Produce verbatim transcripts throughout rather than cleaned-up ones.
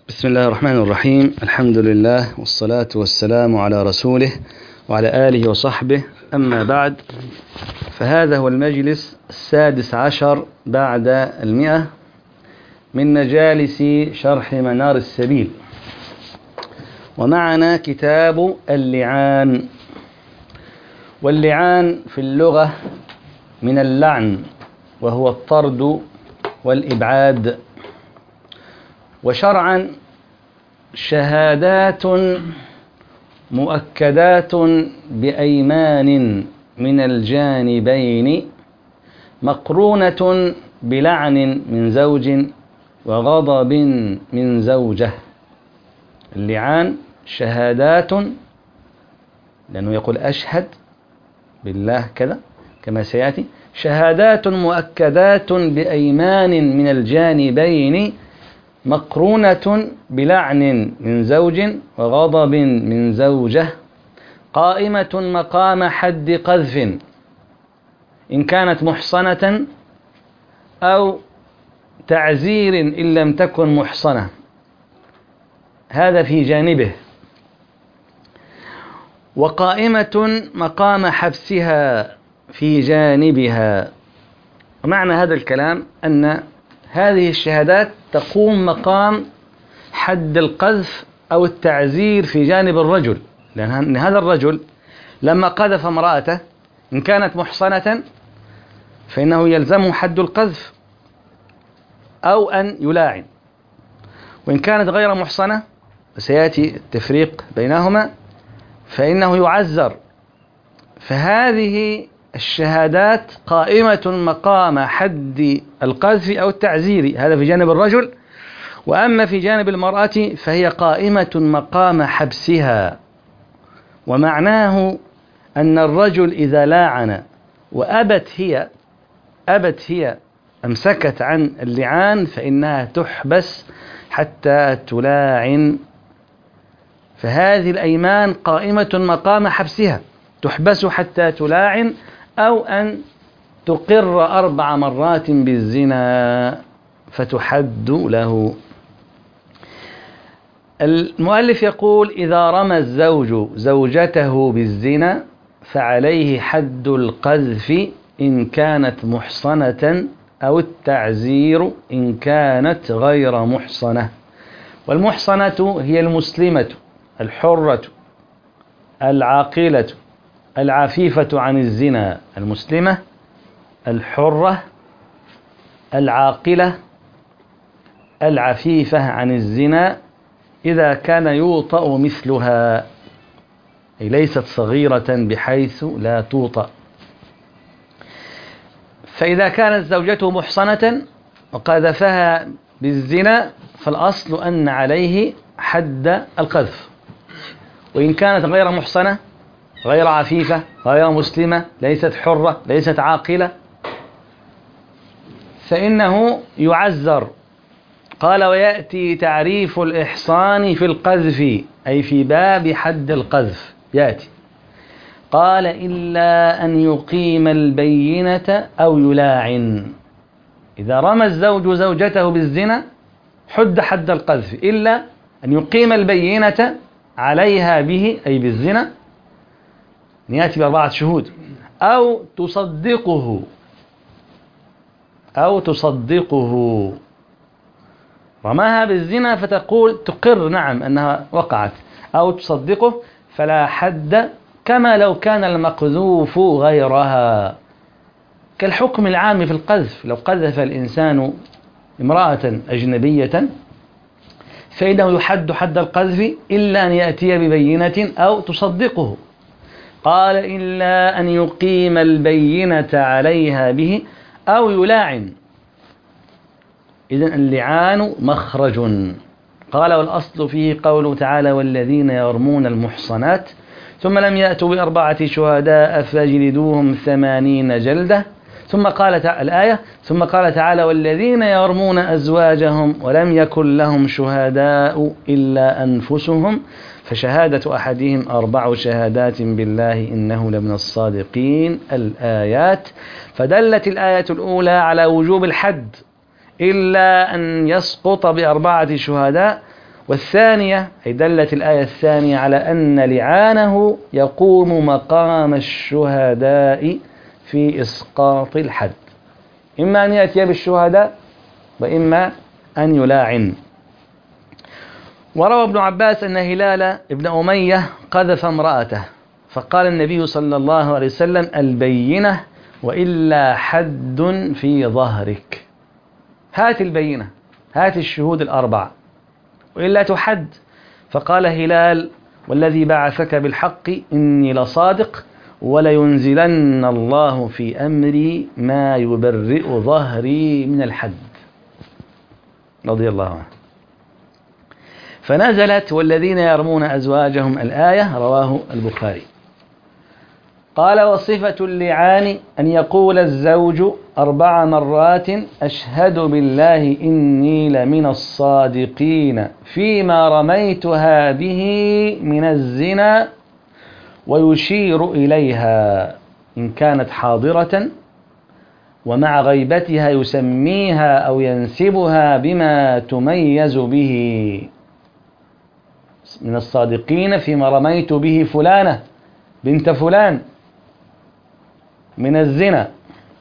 بسم الله الرحمن الرحيم. الحمد لله والصلاة والسلام على رسوله وعلى آله وصحبه، أما بعد، فهذا هو المجلس السادس عشر بعد المئة من مجالس شرح منار السبيل، ومعنا كتاب اللعان. واللعان في اللغة من اللعن، وهو الطرد والإبعاد. وشرعا شهادات مؤكدات بأيمان من الجانبين مقرونة بلعن من زوج وغضب من زوجة. اللعان شهادات، لأنه يقول أشهد بالله كذا كما سيأتي، شهادات مؤكدات بأيمان من الجانبين مقرونة بلعن من زوج وغضب من زوجة، قائمة مقام حد قذف إن كانت محصنة، أو تعزير إن لم تكن محصنة. هذا في جانبه. وقائمة مقام حبسها في جانبها. ومعنى هذا الكلام أن هذه الشهادات تقوم مقام حد القذف أو التعزير في جانب الرجل، لأن هذا الرجل لما قذف امرأته إن كانت محصنة فإنه يلزمه حد القذف أو أن يلاعن، وإن كانت غير محصنة وسيأتي التفريق بينهما فإنه يعزر. فهذه الشهادات قائمة مقام حد القذف أو التعزير، هذا في جانب الرجل. وأما في جانب المرأة فهي قائمة مقام حبسها. ومعناه أن الرجل إذا لاعن وأبت هي أبت هي أمسكت عن اللعان فإنها تحبس حتى تلاعن. فهذه الأيمان قائمة مقام حبسها، تحبس حتى تلاعن، أو أن تقر أربع مرات بالزنا فتحد له. المؤلف يقول: إذا رمى الزوج زوجته بالزنا فعليه حد القذف إن كانت محصنة، أو التعزير إن كانت غير محصنة. والمحصنة هي المسلمة الحرة العاقلة العفيفة عن الزنا. المسلمة الحرة العاقلة العفيفة عن الزنا إذا كان يوطأ مثلها، أي ليست صغيرة بحيث لا توطأ. فإذا كانت زوجته محصنة وقذفها بالزنا فالأصل أن عليه حد القذف. وإن كانت غير محصنة، غير عفيفة، غير مسلمة، ليست حرة، ليست عاقلة، فإنه يعزر. قال: ويأتي تعريف الإحصان في القذف، أي في باب حد القذف يأتي. قال: إلا أن يقيم البينة أو يلاعن. إذا رمى الزوج زوجته بالزنا حد حد القذف، إلا أن يقيم البينة عليها به، أي بالزنا، يأتي بأربعة شهود، أو تصدقه أو تصدقه رماها بالزنا فتقول تقر نعم أنها وقعت، أو تصدقه، فلا حد، كما لو كان المقذوف غيرها. كالحكم العام في القذف، لو قذف الإنسان امرأة أجنبية فإنه يحد حد القذف إلا أن يأتي ببينة أو تصدقه. قال: إلا أن يقيم البينة عليها به أو يلاعن. إذن اللعان مخرج. قال: والأصل فيه قوله تعالى: والذين يرمون المحصنات ثم لم يأتوا بأربعة شهداء فاجلدوهم ثمانين جلدة. ثم قال الآية: ثم قال تعالى: والذين يرمون أزواجهم ولم يكن لهم شهداء إلا أنفسهم فشهادة أحدهم أربع شهادات بالله إنه لمن الصادقين. الآيات. فدلت الآية الأولى على وجوب الحد إلا أن يسقط بأربعة شهداء، والثانية أي دلت الآية الثانية على أن لعانه يقوم مقام الشهداء في إسقاط الحد، إما أن يأتي بالشهداء وإما أن يلاعن. وروى ابن عباس أن هلال ابن أمية قذف امرأته، فقال النبي صلى الله عليه وسلم: البينة وإلا حد في ظهرك. هات البينة، هات الشهود الأربعة وإلا تحد. فقال هلال: والذي بعثك بالحق إني لصادق، ولينزلن الله في أمري ما يبرئ ظهري من الحد، رضي الله عنه. فنزلت: والذين يرمون أزواجهم الآية، رواه البخاري. قال: وصفة اللعان أن يقول الزوج أربع مرات: أشهد بالله إني لمن الصادقين فيما رميتها به من الزنا، ويشير إليها إن كانت حاضرة، ومع غيبتها يسميها أو ينسبها بما تميز به، من الصادقين فيما رميت به فلانة بنت فلان من الزنا.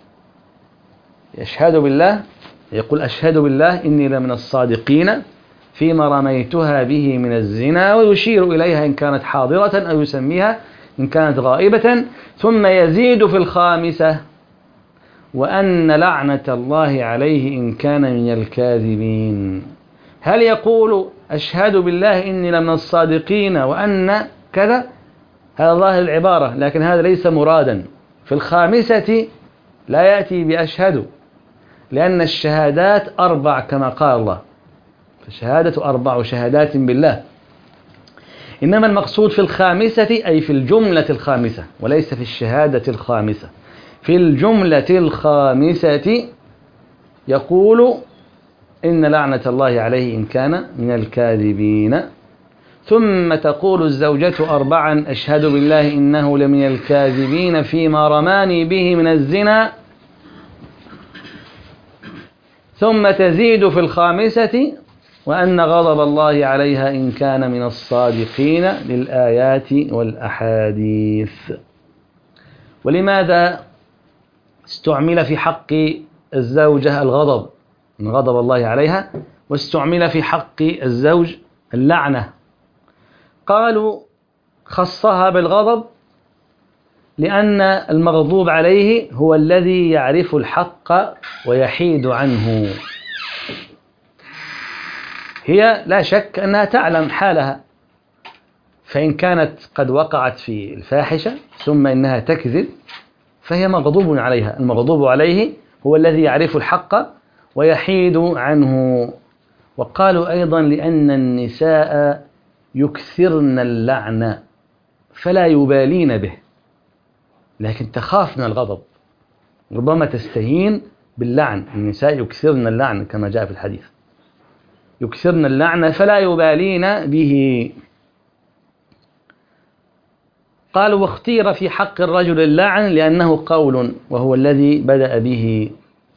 يشهد بالله، يقول: أشهد بالله إني لمن الصادقين فيما رميتها به من الزنا، ويشير إليها إن كانت حاضرة أو يسميها إن كانت غائبة. ثم يزيد في الخامسة: وأن لعنة الله عليه إن كان من الكاذبين. هل يقول: أشهد بالله إني لمن الصادقين وأن كذا؟ هذا ظاهر العبارة، لكن هذا ليس مرادا. في الخامسة لا يأتي بأشهد، لأن الشهادات أربع كما قال الله، فالشهادة أربع شهادات بالله. إنما المقصود في الخامسة أي في الجملة الخامسة، وليس في الشهادة الخامسة. في الجملة الخامسة يقول: إن لعنة الله عليه إن كان من الكاذبين. ثم تقول الزوجة أربعا: أشهد بالله إنه لمن الكاذبين فيما رماني به من الزنا. ثم تزيد في الخامسة: وأن غضب الله عليها إن كان من الصادقين، للآيات والأحاديث. ولماذا استعمل في حق الزوجة الغضب من غضب الله عليها، واستعمل في حق الزوج اللعنة؟ قالوا: خصها بالغضب لأن المغضوب عليه هو الذي يعرف الحق ويحيد عنه. هي لا شك أنها تعلم حالها، فإن كانت قد وقعت في الفاحشة ثم إنها تكذب فهي مغضوب عليها. المغضوب عليه هو الذي يعرف الحق ويحيد عنه. وقالوا أيضا: لأن النساء يكثرن اللعن فلا يبالين به، لكن تخاف من الغضب، ربما تستهين باللعن. النساء يكثرن اللعن كما جاء في الحديث، يكثرن اللعن فلا يبالين به. قالوا: واختير في حق الرجل اللعن لأنه قول وهو الذي بدأ به.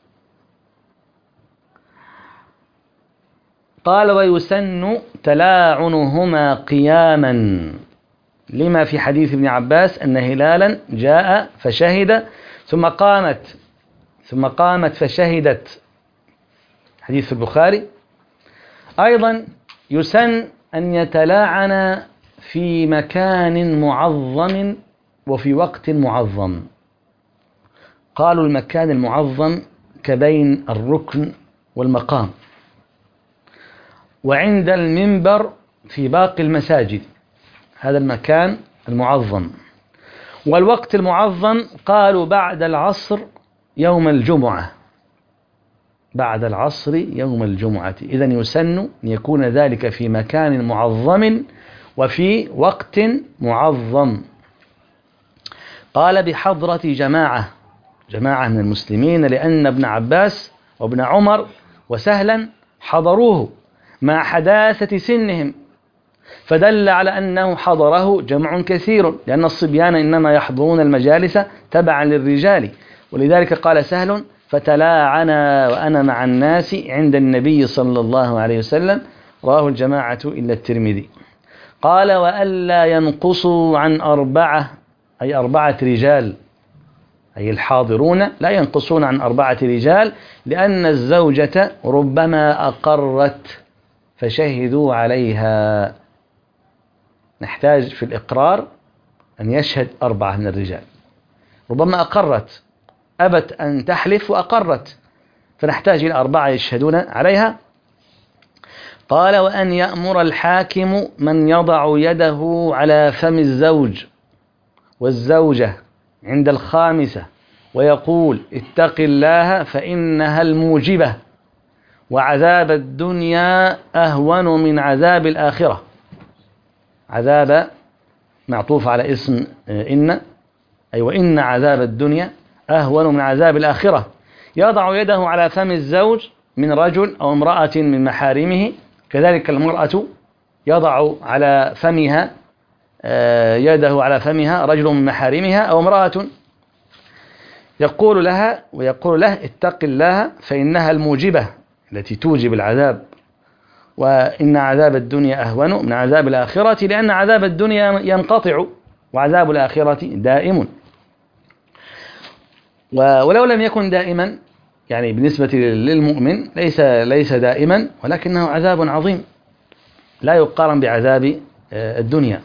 قال: ويسن تلاعنهما قياما، لما في حديث ابن عباس أن هلالا جاء فشهد ثم قامت ثم قامت فشهدت، حديث في البخاري. أيضا يسن أن يتلاعن في مكان معظم وفي وقت معظم. قالوا: المكان المعظم كبين الركن والمقام، وعند المنبر في باقي المساجد، هذا المكان المعظم. والوقت المعظم قالوا: بعد العصر يوم الجمعة، بعد العصر يوم الجمعة. إذن يسن أن يكون ذلك في مكان معظم وفي وقت معظم. قال: بحضرة جماعة جماعة من المسلمين، لأن ابن عباس وابن عمر وسهلا حضروه مع حداثة سنهم، فدل على أنه حضره جمع كثير، لأن الصبيان إنما يحضرون المجالس تبعا للرجال. ولذلك قال سهل: فتلاعنا وأنا مع الناس عند النبي صلى الله عليه وسلم، رواه الجماعة إلا الترمذي. قال وألا ينقصوا عن أربعة، أي أربعة رجال، أي الحاضرون لا ينقصون عن أربعة رجال، لأن الزوجة ربما أقرت فشهدوا عليها. نحتاج في الإقرار أن يشهد أربعة من الرجال، ربما أقرت، أبت أن تحلف وأقرت، فنحتاج إلى أربعة يشهدون عليها. قال وأن يأمر الحاكم من يضع يده على فم الزوج والزوجة عند الخامسة ويقول اتق الله فإنها الموجبة وعذاب الدنيا أهون من عذاب الآخرة. عذاب معطوف على اسم إن، أي وإن عذاب الدنيا أهون من عذاب الآخرة. يضع يده على فم الزوج من رجل أو امرأة من محارمه، كذلك المرأة يضع على فمها يده على فمها رجل من محارمها أو امرأة، يقول لها ويقول له اتق الله فإنها الموجبة التي توجب العذاب، وإن عذاب الدنيا أهون من عذاب الآخرة، لأن عذاب الدنيا ينقطع وعذاب الآخرة دائم. ولو لم يكن دائما، يعني بالنسبة للمؤمن ليس ليس دائما، ولكنه عذاب عظيم لا يقارن بعذاب الدنيا.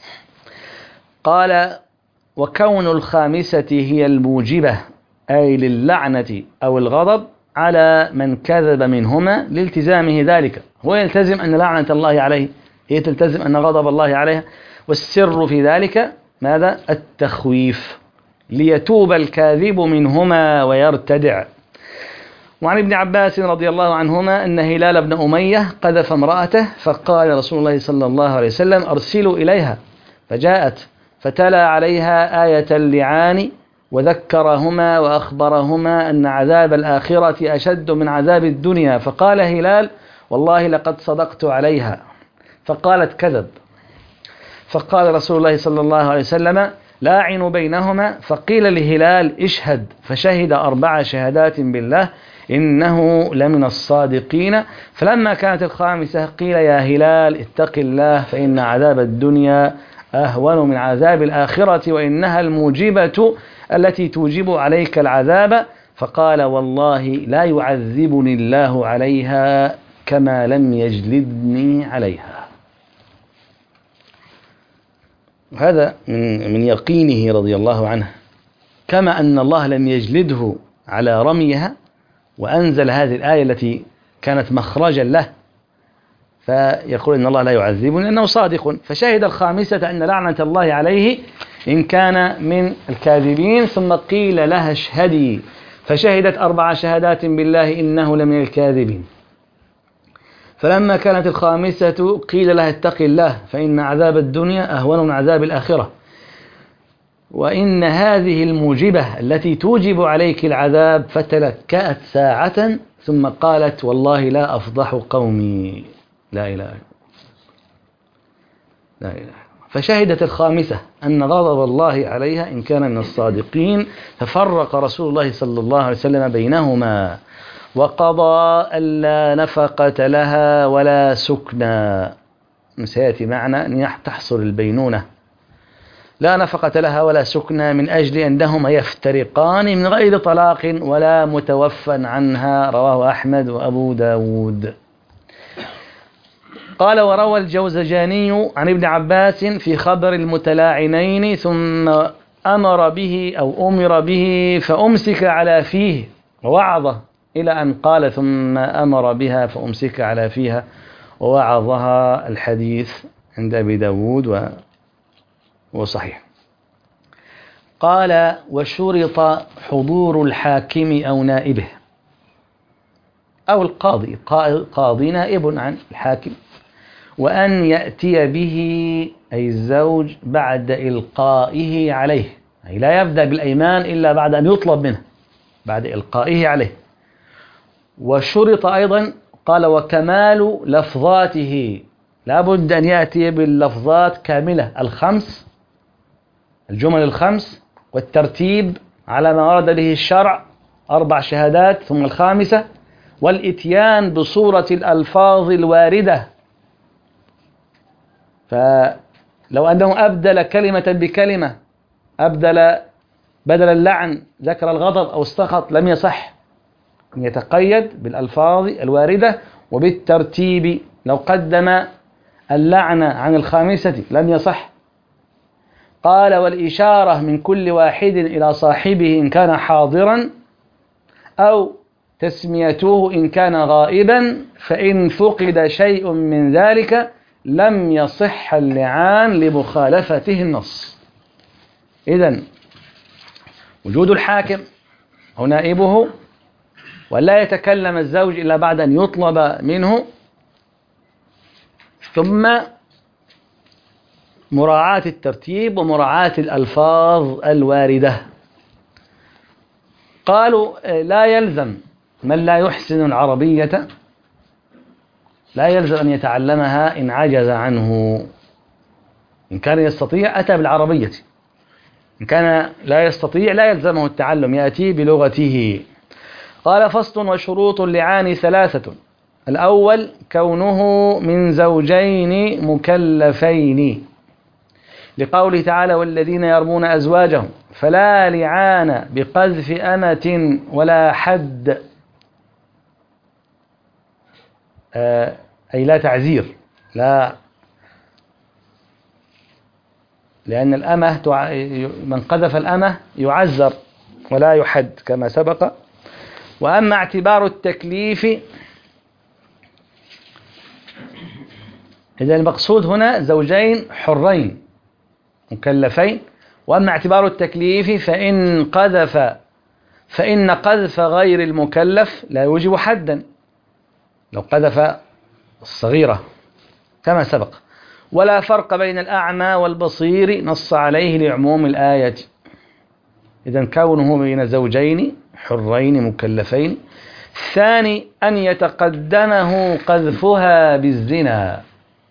قال وكون الخامسة هي الموجبة، أي للعنة أو الغضب على من كذب منهما لالتزامه ذلك. هو يلتزم أن لعنة الله عليه، هي تلتزم أن غضب الله عليها، والسر في ذلك ماذا؟ التخويف ليتوب الكاذب منهما ويرتدع. وعن ابن عباس رضي الله عنهما أن هلال بن أمية قذف امرأته، فقال رسول الله صلى الله عليه وسلم أرسلوا إليها، فجاءت فتلا عليها آية اللعان وذكرهما وأخبرهما أن عذاب الآخرة أشد من عذاب الدنيا. فقال هلال والله لقد صدقت عليها، فقالت كذب. فقال رسول الله صلى الله عليه وسلم لاعنوا بينهما، فقيل لهلال اشهد، فشهد أربع شهادات بالله إنه لمن الصادقين. فلما كانت الخامسة قيل يا هلال اتق الله فإن عذاب الدنيا أهون من عذاب الآخرة وإنها الموجبة التي توجب عليك العذاب. فقال والله لا يعذبني الله عليها كما لم يجلدني عليها. هذا من من يقينه رضي الله عنه، كما أن الله لم يجلده على رميها وأنزل هذه الآية التي كانت مخرجا له، فيقول إن الله لا يعذبني لأنه صادق. فشهد الخامسة أن لعنة الله عليه إن كان من الكاذبين، ثم قيل لها اشهدي، فشهدت أربع شهادات بالله إنه لمن الكاذبين. فلما كانت الخامسة قيل لها اتق الله فإن عذاب الدنيا أهون من عذاب الآخرة، وإن هذه الموجبة التي توجب عليك العذاب. فتلكأت ساعة ثم قالت والله لا أفضح قومي. لا إله إلا الله، لا إله. فشهدت الخامسة أن غضب الله عليها إن كان من الصادقين، ففرق رسول الله صلى الله عليه وسلم بينهما وقضى ألا نفقة لها ولا سكنى. سيأتي معنا أن تحصل البينونة، لا نفقة لها ولا سكنى، من أجل أنهما يفترقان من غير طلاق ولا متوفى عنها. رواه أحمد وأبو داود. قال وروى الجوزجاني عن ابن عباس في خبر المتلاعنين ثم أمر به أو أمر به فأمسك على فيه ووعظه، إلى أن قال ثم أمر بها فأمسك على فيها ووعظها. الحديث عند أبي داود وصحيح. قال وشرط حضور الحاكم أو نائبه أو القاضي، قاضي نائب عن الحاكم، وأن يأتي به أي الزوج بعد إلقائه عليه، أي لا يبدأ بالأيمان إلا بعد أن يطلب منه، بعد إلقائه عليه. وشرط أيضا قال وكمال لفظاته، لا بد أن يأتي باللفظات كاملة الخمس، الجمل الخمس، والترتيب على ما ورد به الشرع، أربع شهادات ثم الخامسة، والإتيان بصورة الألفاظ الواردة فلو أنه أبدل كلمة بكلمة، أبدل بدل اللعن ذكر الغضب أو السخط، لم يصح. أن يتقيد بالألفاظ الواردة وبالترتيب. لو قدم اللعن عن الخامسة لم يصح. قال: والإشارة من كل واحد إلى صاحبه إن كان حاضرا، أو تسميته إن كان غائبا، فإن فقد شيء من ذلك لم يصح اللعان لمخالفته النص. إذن وجود الحاكم أو نائبه، ولا يتكلم الزوج إلا بعد أن يطلب منه، ثم مراعاة الترتيب ومراعاة الألفاظ الواردة. قالوا: لا يلزم من لا يحسن العربية، لا يلزم أن يتعلمها إن عجز عنه. إن كان يستطيع أتى بالعربية، إن كان لا يستطيع لا يلزمه التعلم، يأتي بلغته. قال: فصل: وشروط اللعان ثلاثة. الأول كونه من زوجين مكلفين، لقوله تعالى: والذين يرمون أزواجهم فلا لعان بقذف أمة ولا حد، آه أي لا تعزير، لا، لأن الأمة من قذف الأمة يعزر ولا يحد كما سبق. وأما اعتبار التكليف، إذا المقصود هنا زوجين حرين مكلفين. وأما اعتبار التكليف فإن قذف فإن قذف غير المكلف لا يوجب حدا، لو قذف الصغيرة كما سبق. ولا فرق بين الأعمى والبصير، نص عليه لعموم الآية. إذن كونه بين زوجين حرين مكلفين. الثاني أن يتقدمه قذفها بالزنا،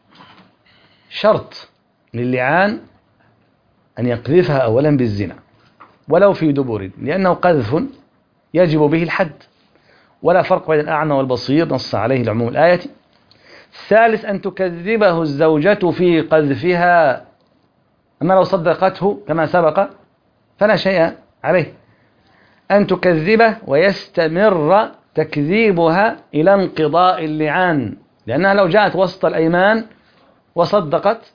شرط للعان أن يقذفها أولا بالزنا ولو في دبر، لأنه قذف يجب به الحد. ولا فرق بين الأعمى والبصير، نص عليه لعموم الآية. الثالث أن تكذبه الزوجة في قذفها، أما لو صدقته كما سبق فلا شيء عليه. أن تكذبه ويستمر تكذيبها إلى انقضاء اللعان، لأنها لو جاءت وسط الأيمان وصدقت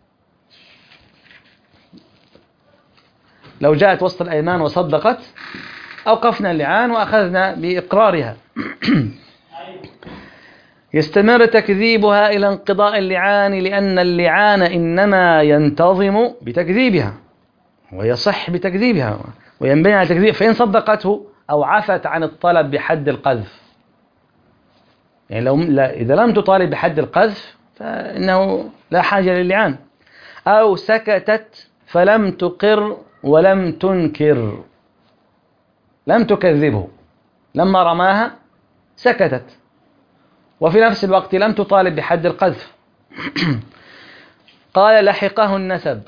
لو جاءت وسط الأيمان وصدقت أوقفنا اللعان وأخذنا بإقرارها. يستمر تكذيبها إلى انقضاء اللعان، لأن اللعان إنما ينتظم بتكذيبها ويصح بتكذيبها وينبني على تكذيب. فإن صدقته أو عفت عن الطلب بحد القذف، يعني لو لا إذا لم تطالب بحد القذف فإنه لا حاجة للعان. أو سكتت فلم تقر ولم تنكر، لم تكذبه، لما رماها سكتت، وفي نفس الوقت لم تطالب بحد القذف. قال: لحقه النسب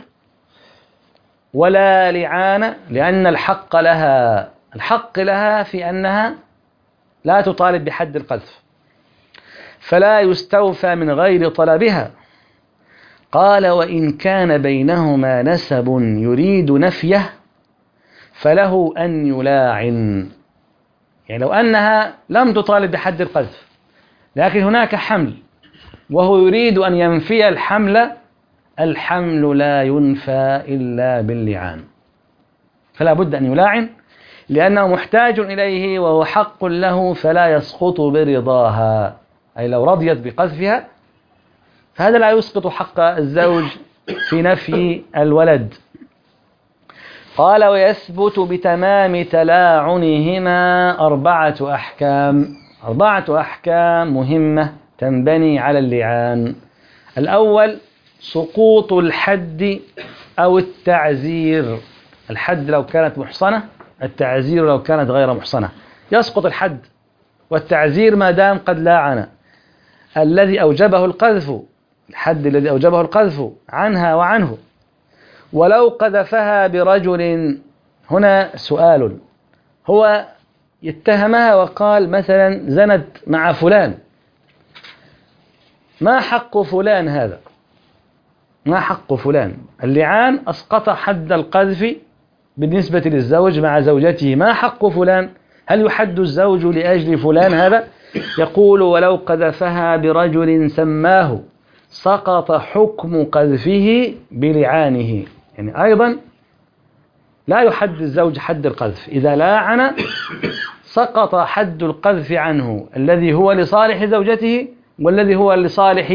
ولا لعان، لأن الحق لها الحق لها في أنها لا تطالب بحد القذف، فلا يستوفى من غير طلبها. قال: وإن كان بينهما نسب يريد نفيه فله أن يلاعن. يعني لو أنها لم تطالب بحد القذف لكن هناك حمل وهو يريد أن ينفي الحمل، الحمل لا ينفى إلا باللعان، فلا بد أن يلاعن لأنه محتاج إليه وهو حق له، فلا يسقط برضاها. أي لو رضيت بقذفها فهذا لا يسقط حق الزوج في نفي الولد. قال: ويثبت بتمام تلاعنهما أربعة أحكام. أربعة أحكام مهمة تنبني على اللعان. الأول سقوط الحد أو التعزير. الحد لو كانت محصنة، التعزير لو كانت غير محصنة. يسقط الحد والتعزير ما دام قد لاعن. الذي أوجبه القذف، الحد الذي أوجبه القذف عنها وعنه. ولو قذفها برجل، هنا سؤال، هو يتهمها وقال مثلا زنت مع فلان، ما حق فلان هذا؟ ما حق فلان. اللعان أسقط حد القذف بالنسبة للزوج مع زوجته. ما حق فلان؟ هل يحد الزوج لأجل فلان هذا؟ يقول ولو قذفها برجل سماه سقط حكم قذفه بلعانه. يعني أيضا لا يحد الزوج حد القذف. إذا لاعن سقط حد القذف عنه، الذي هو لصالح زوجته والذي هو لصالح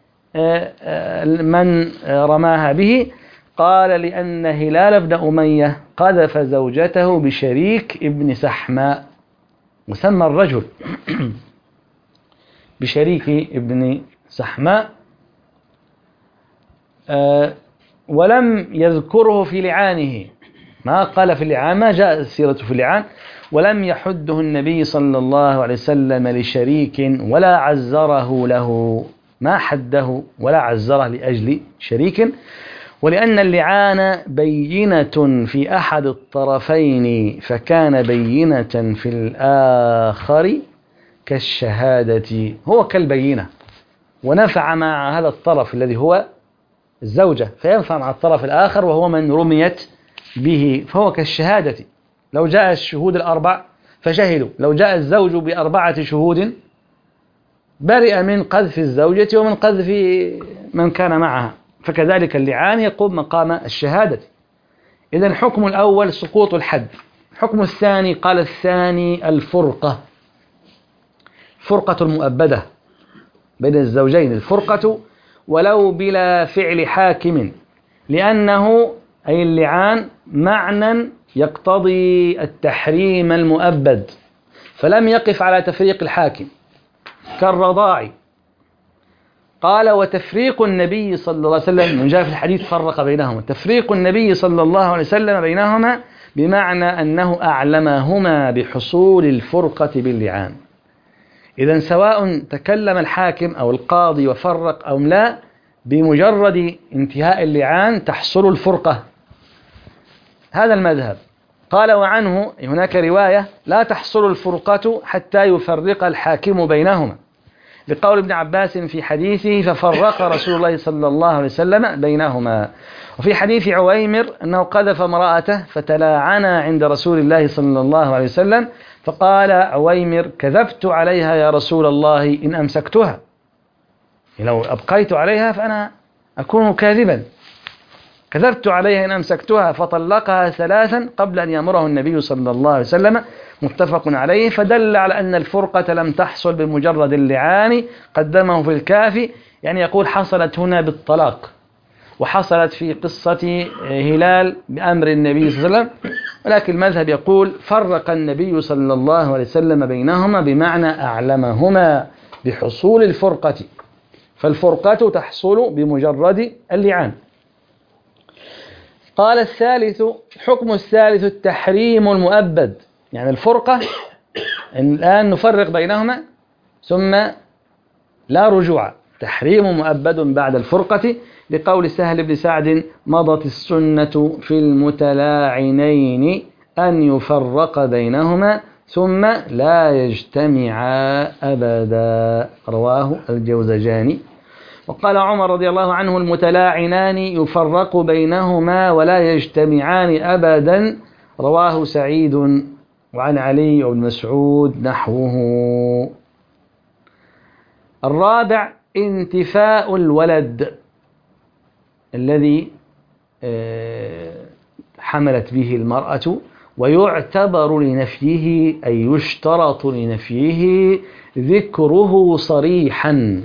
من رماها به. قال لأن هلال بن أمية قذف زوجته بشريك ابن سحماء، مسمى الرجل بشريك ابن سحماء، ولم يذكره في لعانه، ما قال في اللعان، ما جاء سيرته في اللعان، ولم يحده النبي صلى الله عليه وسلم لشريك ولا عزره له، ما حده ولا عزره لأجل شريك. ولأن اللعان بينة في أحد الطرفين فكان بينة في الآخر كالشهادة، هو كالبينة ونفع مع هذا الطرف الذي هو الزوجة، فينفع مع الطرف الآخر وهو من رميت به، فهو كالشهادة. لو جاء الشهود الأربع فشهدوا، لو جاء الزوج بأربعة شهود برئ من قذف الزوجة ومن قذف من كان معها، فكذلك اللعان يقوم مقام الشهادة. إذن الحكم الأول سقوط الحد. الحكم الثاني قال الثاني الفرقة، فرقة المؤبدة بين الزوجين، الفرقة ولو بلا فعل حاكم، لأنه أي اللعان معنى يقتضي التحريم المؤبد، فلم يقف على تفريق الحاكم كالرضاع. قال وتفريق النبي صلى الله عليه وسلم، من جاء في الحديث فرق بينهما، تفريق النبي صلى الله عليه وسلم بينهما بمعنى أنه أعلمهما بحصول الفرقة باللعان. إذن سواء تكلم الحاكم أو القاضي وفرق أو لا، بمجرد انتهاء اللعان تحصل الفرقة. هذا المذهب. قال وعنه هناك رواية لا تحصل الفرقة حتى يفرق الحاكم بينهما، لقول ابن عباس في حديثه ففرق رسول الله صلى الله عليه وسلم بينهما. وفي حديث عويمر أنه قذف امرأته فتلاعنا عند رسول الله صلى الله عليه وسلم، فقال عويمر كذبت عليها يا رسول الله إن أمسكتها، لو أبقيت عليها فأنا أكون كاذبا، كذبت عليها إن أمسكتها، فطلقها ثلاثا قبل أن يأمره النبي صلى الله عليه وسلم، متفق عليه. فدل على أن الفرقة لم تحصل بمجرد اللعان، قدمه في الكافي، يعني يقول حصلت هنا بالطلاق، وحصلت في قصة هلال بأمر النبي صلى الله عليه وسلم، ولكن المذهب يقول فرق النبي صلى الله عليه وسلم بينهما بمعنى أعلمهما بحصول الفرقة، فالفرقة تحصل بمجرد اللعان. قال الثالث الحكم الثالث التحريم المؤبد، يعني الفرقة الآن نفرق بينهما ثم لا رجوع، تحريم مؤبد بعد الفرقة، لقول سهل بن سعد مضت السنة في المتلاعنين أن يفرق بينهما ثم لا يجتمعا أبدا، رواه الجوزجاني. وقال عمر رضي الله عنه المتلاعنان يفرق بينهما ولا يجتمعان أبدا، رواه سعيد وعن علي وابن مسعود نحوه. الرابع انتفاء الولد الذي حملت به المرأة، ويعتبر لنفيه أي يشترط لنفيه ذكره صريحا،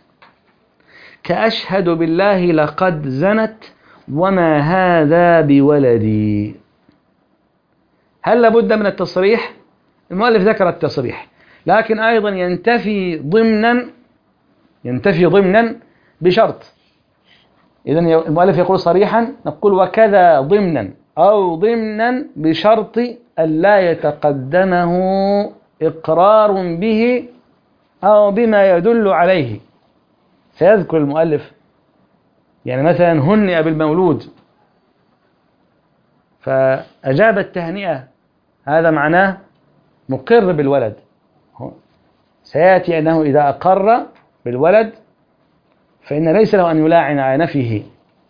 كأشهد بالله لقد زنت وما هذا بولدي. هل لابد من التصريح؟ المؤلف ذكر التصريح، لكن أيضا ينتفي ضمنا ينتفي ضمنا بشرط. إذن المؤلف يقول صريحا، نقول وكذا ضمنا أو ضمنا بشرط أن لا يتقدمه إقرار به أو بما يدل عليه. سيذكر المؤلف يعني مثلا هنئ بالمولود فأجاب التهنئة، هذا معناه مقر بالولد. سيأتي أنه إذا أقر بالولد فإن ليس له أن يلاعن على نفيه،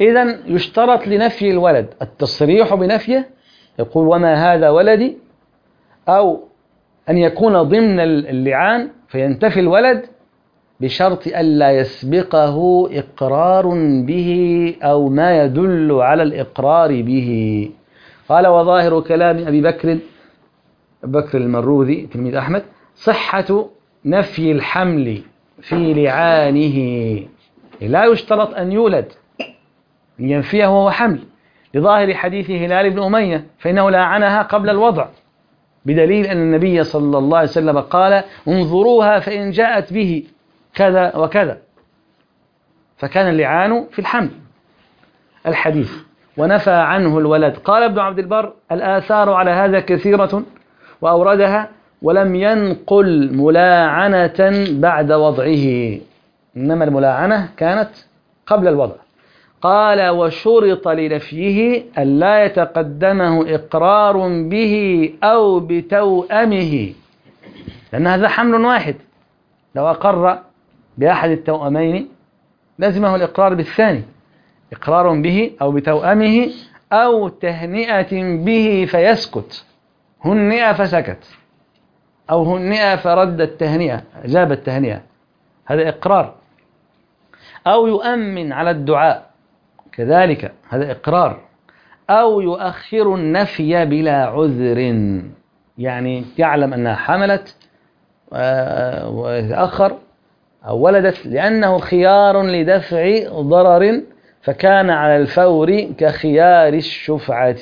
إذن يشترط لنفي الولد التصريح بنفيه، يقول وما هذا ولدي، أو أن يكون ضمن اللعان فينتفي الولد بشرط ألا يسبقه إقرار به أو ما يدل على الإقرار به. قال وظاهر كلام أبي بكر بكر المروذي تلميذ أحمد صحة نفي الحمل في لعانه، لا يشترط أن يولد، ينفيه وهو حمل، لظاهر حديث هلال بن أمية فإنه لاعنها قبل الوضع، بدليل أن النبي صلى الله عليه وسلم قال انظروها فإن جاءت به كذا وكذا، فكان اللعان في الحمل الحديث، ونفى عنه الولد. قال ابن عبد البر الآثار على هذا كثيرة وأوردها، ولم ينقل ملاعنة بعد وضعه، إنما الملاعنة كانت قبل الوضع. قال وشرط لنفيه ألا يتقدمه إقرار به أو بتوأمه، لأن هذا حمل واحد، لو أقر بأحد التوأمين لازمه الإقرار بالثاني، إقرار به أو بتوأمه أو تهنئة به فيسكت، هنئ فسكت، أو هنئ فرد التهنئة أجاب التهنئة، هذا إقرار، أو يؤمن على الدعاء كذلك هذا إقرار، أو يؤخر النفي بلا عذر، يعني يعلم أنها حملت ويتأخر أو ولدت لأنه خيار لدفع ضرر، فكان على الفور كخيار الشفعة.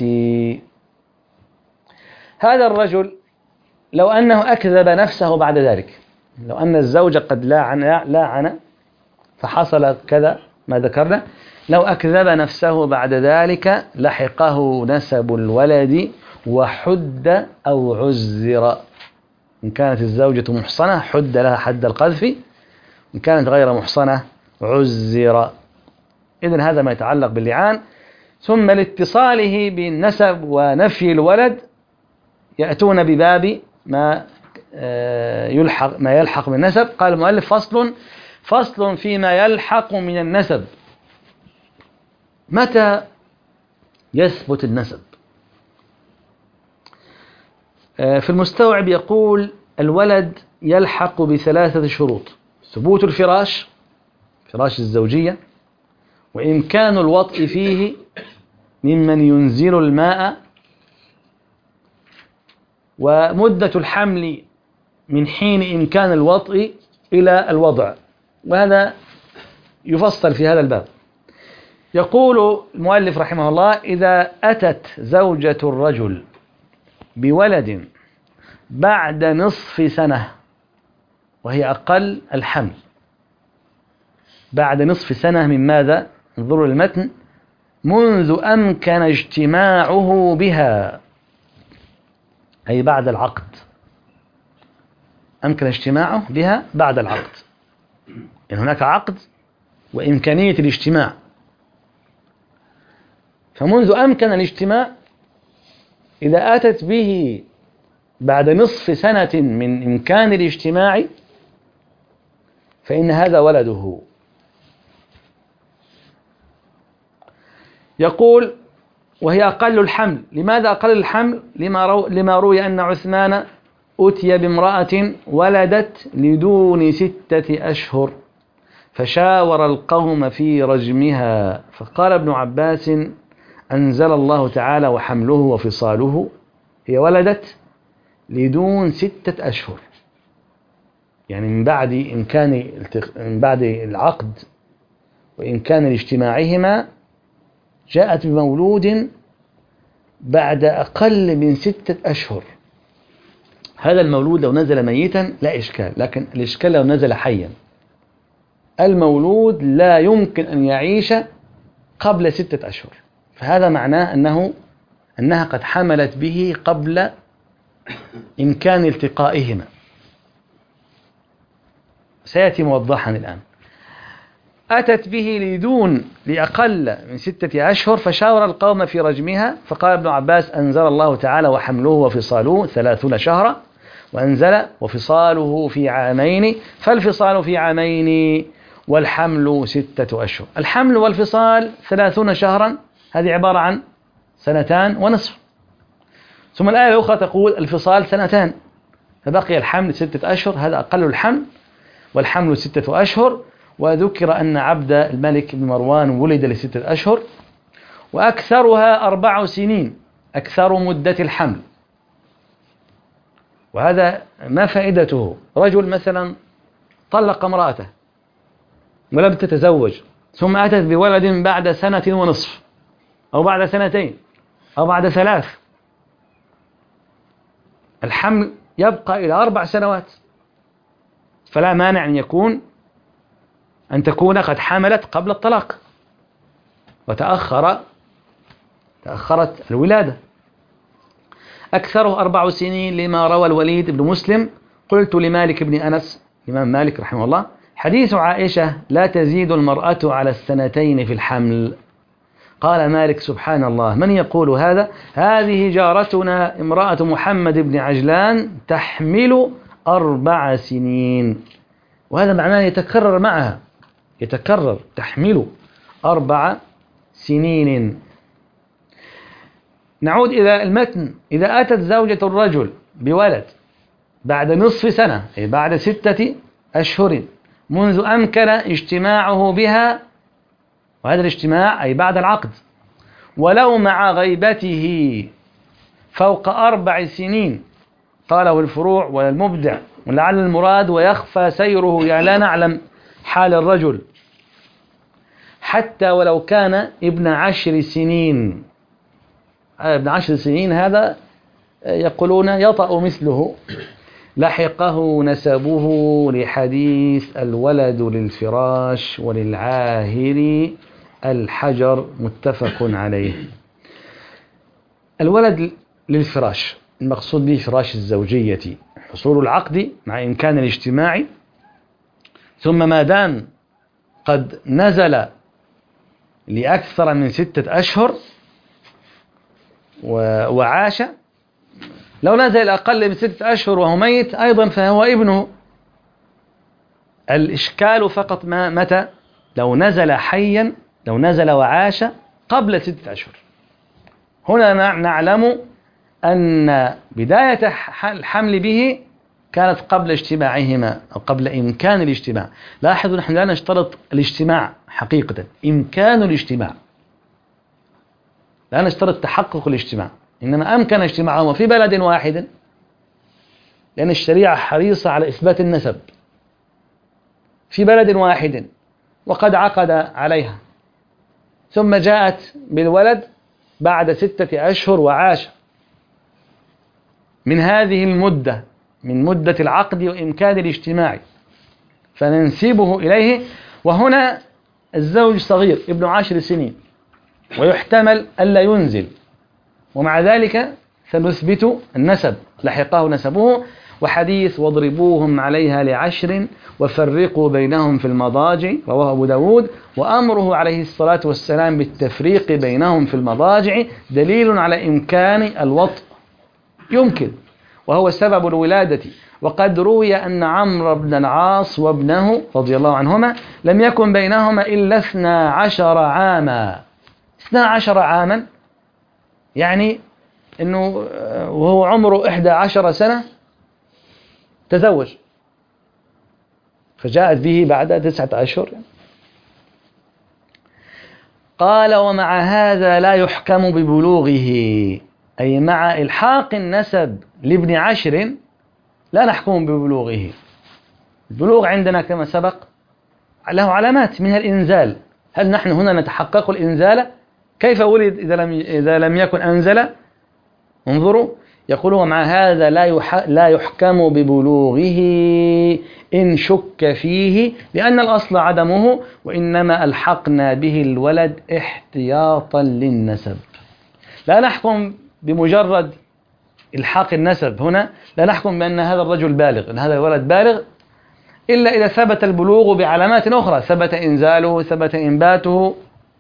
هذا الرجل لو أنه أكذب نفسه بعد ذلك، لو أن الزوج قد لاعن لاعن فحصل كذا ما ذكرنا، لو أكذب نفسه بعد ذلك لحقه نسب الولد وحد أو عزر. إن كانت الزوجة محصنة حد لها حد القذف، إن كانت غير محصنة عزر. إذن هذا ما يتعلق باللعان. ثم لاتصاله بالنسب ونفي الولد يأتون بباب ما يلحق ما يلحق بالنسب. قال المؤلف فصل فصل فيما يلحق من النسب. متى يثبت النسب؟ في المستوعب يقول الولد يلحق بثلاثة شروط: ثبوت الفراش، فراش الزوجية، وإمكان الوطء فيه ممن ينزل الماء، ومدة الحمل من حين إمكان الوطء إلى الوضع، وهذا يفصل في هذا الباب. يقول المؤلف رحمه الله: إذا أتت زوجة الرجل بولد بعد نصف سنة، وهي أقل الحمل، بعد نصف سنة من ماذا؟ انظروا المتن: منذ أمكن اجتماعه بها، أي بعد العقد، أمكن اجتماعه بها بعد العقد، يعني هناك عقد وإمكانية الاجتماع، فمنذ أمكن الاجتماع إذا أتت به بعد نصف سنة من إمكان الاجتماع فإن هذا ولده. يقول: وهي أقل الحمل. لماذا أقل الحمل؟ لما, رو لما روي أن عثمان أتي بامرأة ولدت لدون ستة أشهر فشاور القوم في رجمها، فقال ابن عباس: أنزل الله تعالى وحمله وفصاله، هي ولدت لدون ستة أشهر، يعني من بعد إمكان من بعد العقد وإمكان اجتماعهما جاءت بمولود بعد أقل من ستة أشهر. هذا المولود لو نزل ميتا لا إشكال، لكن الإشكال لو نزل حيا. المولود لا يمكن أن يعيش قبل ستة أشهر، فهذا معناه أنه أنها قد حملت به قبل إمكان التقائهما. سيأتي موضحا الآن. أتت به لدون لأقل من ستة أشهر فشاور القوم في رجمها، فقال ابن عباس: أنزل الله تعالى وحمله وفصاله ثلاثون شهرا، وأنزل وفصاله في عامين، فالفصال في عامين والحمل ستة أشهر. الحمل والفصال ثلاثون شهرا، هذه عبارة عن سنتان ونصف. ثم الآية الأخرى تقول الفصال سنتان، فبقي الحمل ستة أشهر، هذا أقل الحمل، والحمل ستة أشهر. وذكر أن عبد الملك بن مروان ولد لستة أشهر، وأكثرها أربع سنين، أكثر مدة الحمل. وهذا ما فائدته؟ رجل مثلا طلق امرأته ولم تتزوج، ثم أتت بولد بعد سنة ونصف أو بعد سنتين أو بعد ثلاث، الحمل يبقى إلى أربع سنوات، فلا مانع أن يكون أن تكون قد حملت قبل الطلاق وتأخر تأخرت الولادة. أكثره أربع سنين لما روى الوليد بن مسلم: قلت لمالك بن أنس، الإمام مالك رحمه الله: حديث عائشة لا تزيد المرأة على السنتين في الحمل. قال مالك: سبحان الله، من يقول هذا؟ هذه جارتنا امرأة محمد بن عجلان تحمل أربع سنين. وهذا معناه يتكرر معها، يتكرر، تحمل أربع سنين. نعود إلى المتن: إذا أتت زوجة الرجل بولد بعد نصف سنة، أي بعد ستة أشهر منذ أمكن اجتماعه بها، وهذا الاجتماع أي بعد العقد، ولو مع غيبته فوق أربع سنين، قاله الفروع ولا المبدع، ولعل المراد ويخفى سيره، يعني لا نعلم حال الرجل، حتى ولو كان ابن عشر سنين. ابن عشر سنين هذا يقولون يطأ مثله، لحقه نسبه لحديث الولد للفراش وللعاهر الحجر، متفق عليه. الولد للفراش المقصود به فراش الزوجية، حصول العقد مع إمكان الاجتماع، ثم ما دام قد نزل لأكثر من ستة أشهر وعاش، لو نزل أقل من ستة أشهر وهو ميت أيضا فهو ابنه. الإشكال فقط ما متى؟ لو نزل حيا، لو نزل وعاش قبل ستة أشهر. هنا نعلم أن بداية الحمل به كانت قبل اجتماعهما أو قبل إمكان الاجتماع. لاحظوا نحن لا نشترط الاجتماع حقيقة، إمكان الاجتماع، لا نشترط تحقق الاجتماع، إنما أمكن اجتماعهما في بلد واحد، لأن الشريعة حريصة على إثبات النسب في بلد واحد وقد عقد عليها، ثم جاءت بالولد بعد ستة أشهر وعاش. من هذه المدة، من مدة العقد وإمكان الاجتماع، فننسبه إليه. وهنا الزوج صغير ابن عشر سنين ويحتمل ألا ينزل، ومع ذلك سنثبت النسب، لحقه نسبه. وحديث واضربوهم عليها لعشر وفرقوا بينهم في المضاجع، رواه أبو داود، وأمره عليه الصلاة والسلام بالتفريق بينهم في المضاجع دليل على إمكان الوطء، يمكن، وهو سبب الولادة. وقد روي أن عمرو بن العاص وابنه رضي الله عنهما لم يكن بينهما إلا اثنا عشر عاما. اثنا عشر عاما يعني أنه وهو عمره إحدى عشر سنة تزوج، فجاءت به بعد تسعة أشهر. قال: ومع هذا لا يحكم ببلوغه، أي مع إلحاق النسب لابن عشر لا نحكم ببلوغه. البلوغ عندنا كما سبق له علامات، منها الإنزال. هل نحن هنا نتحقق الإنزال؟ كيف ولد إذا لم إذا لم يكن أنزل؟ انظروا، يقول: ومع هذا لا لا يحكم ببلوغه إن شك فيه، لأن الأصل عدمه، وإنما ألحقنا به الولد احتياطا للنسب. لا نحكم بمجرد إلحاق النسب، هنا لا نحكم بأن هذا الرجل بالغ، أن هذا الولد بالغ، إلا إذا ثبت البلوغ بعلامات أخرى، ثبت إنزاله، ثبت إنباته.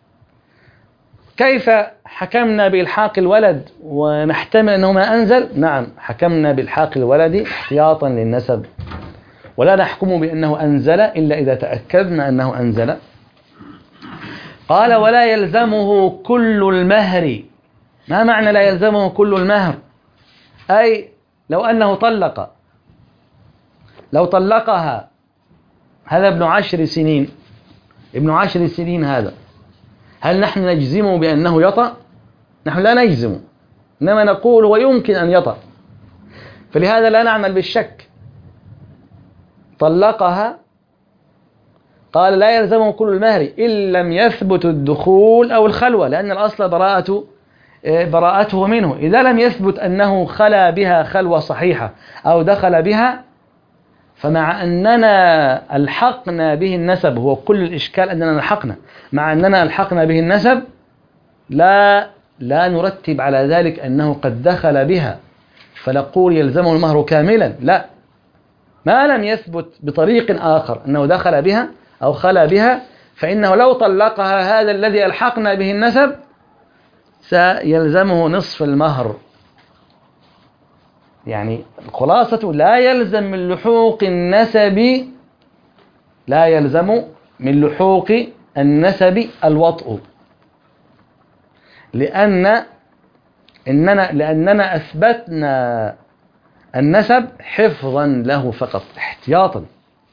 كيف حكمنا بإلحاق الولد ونحتمل أنه ما أنزل؟ نعم، حكمنا بإلحاق الولد احتياطا للنسب. ولا نحكم بأنه أنزل إلا إذا تأكدنا أنه أنزل. قال ولا يلزمه كل المهر. ما معنى لا يلزمه كل المهر؟ أي لو أنه طلق لو طلقها، هذا ابن عشر سنين ابن عشر سنين هذا، هل نحن نجزمه بأنه يطأ؟ نحن لا نجزم، إنما نقول ويمكن أن يطأ. فلهذا لا نعمل بالشك. طلقها، قال لا يلزمه كل المهر إن لم يثبت الدخول أو الخلوة، لأن الأصل براءة براءته منه. إذا لم يثبت أنه خلا بها خلوة صحيحة أو دخل بها، فمع أننا ألحقنا به النسب، هو كل الإشكال أننا ألحقنا مع أننا ألحقنا به النسب، لا لا نرتب على ذلك أنه قد دخل بها فنقول يلزمه المهر كاملا. لا، ما لم يثبت بطريق آخر أنه دخل بها أو خلا بها، فإنه لو طلقها هذا الذي ألحقنا به النسب سيلزمه نصف المهر. يعني الخلاصة لا يلزم من لحوق النسب لا يلزم من لحوق النسب الوطء، لأن إننا لأننا أثبتنا النسب حفظا له فقط، احتياطا.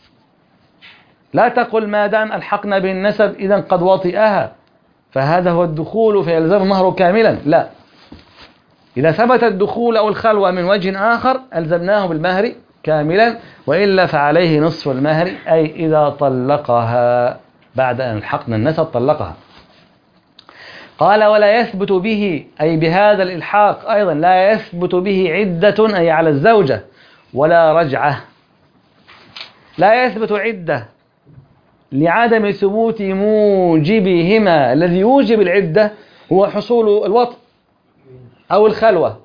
لا تقل ما دام ألحقنا به النسب إذن قد وطئها فهذا هو الدخول فيلزم المهر كاملا. لا، إذا ثبت الدخول أو الخلوة من وجه آخر ألزمناه بالمهر كاملا، وإلا فعليه نصف المهر، أي إذا طلقها بعد أن الحقنا النسب طلقها. قال ولا يثبت به، أي بهذا الإلحاق أيضا لا يثبت به عدة، أي على الزوجة، ولا رجعة. لا يثبت عدة لعدم ثبوت موجبهما. الذي يوجب العدة هو حصول الوطء أو الخلوة.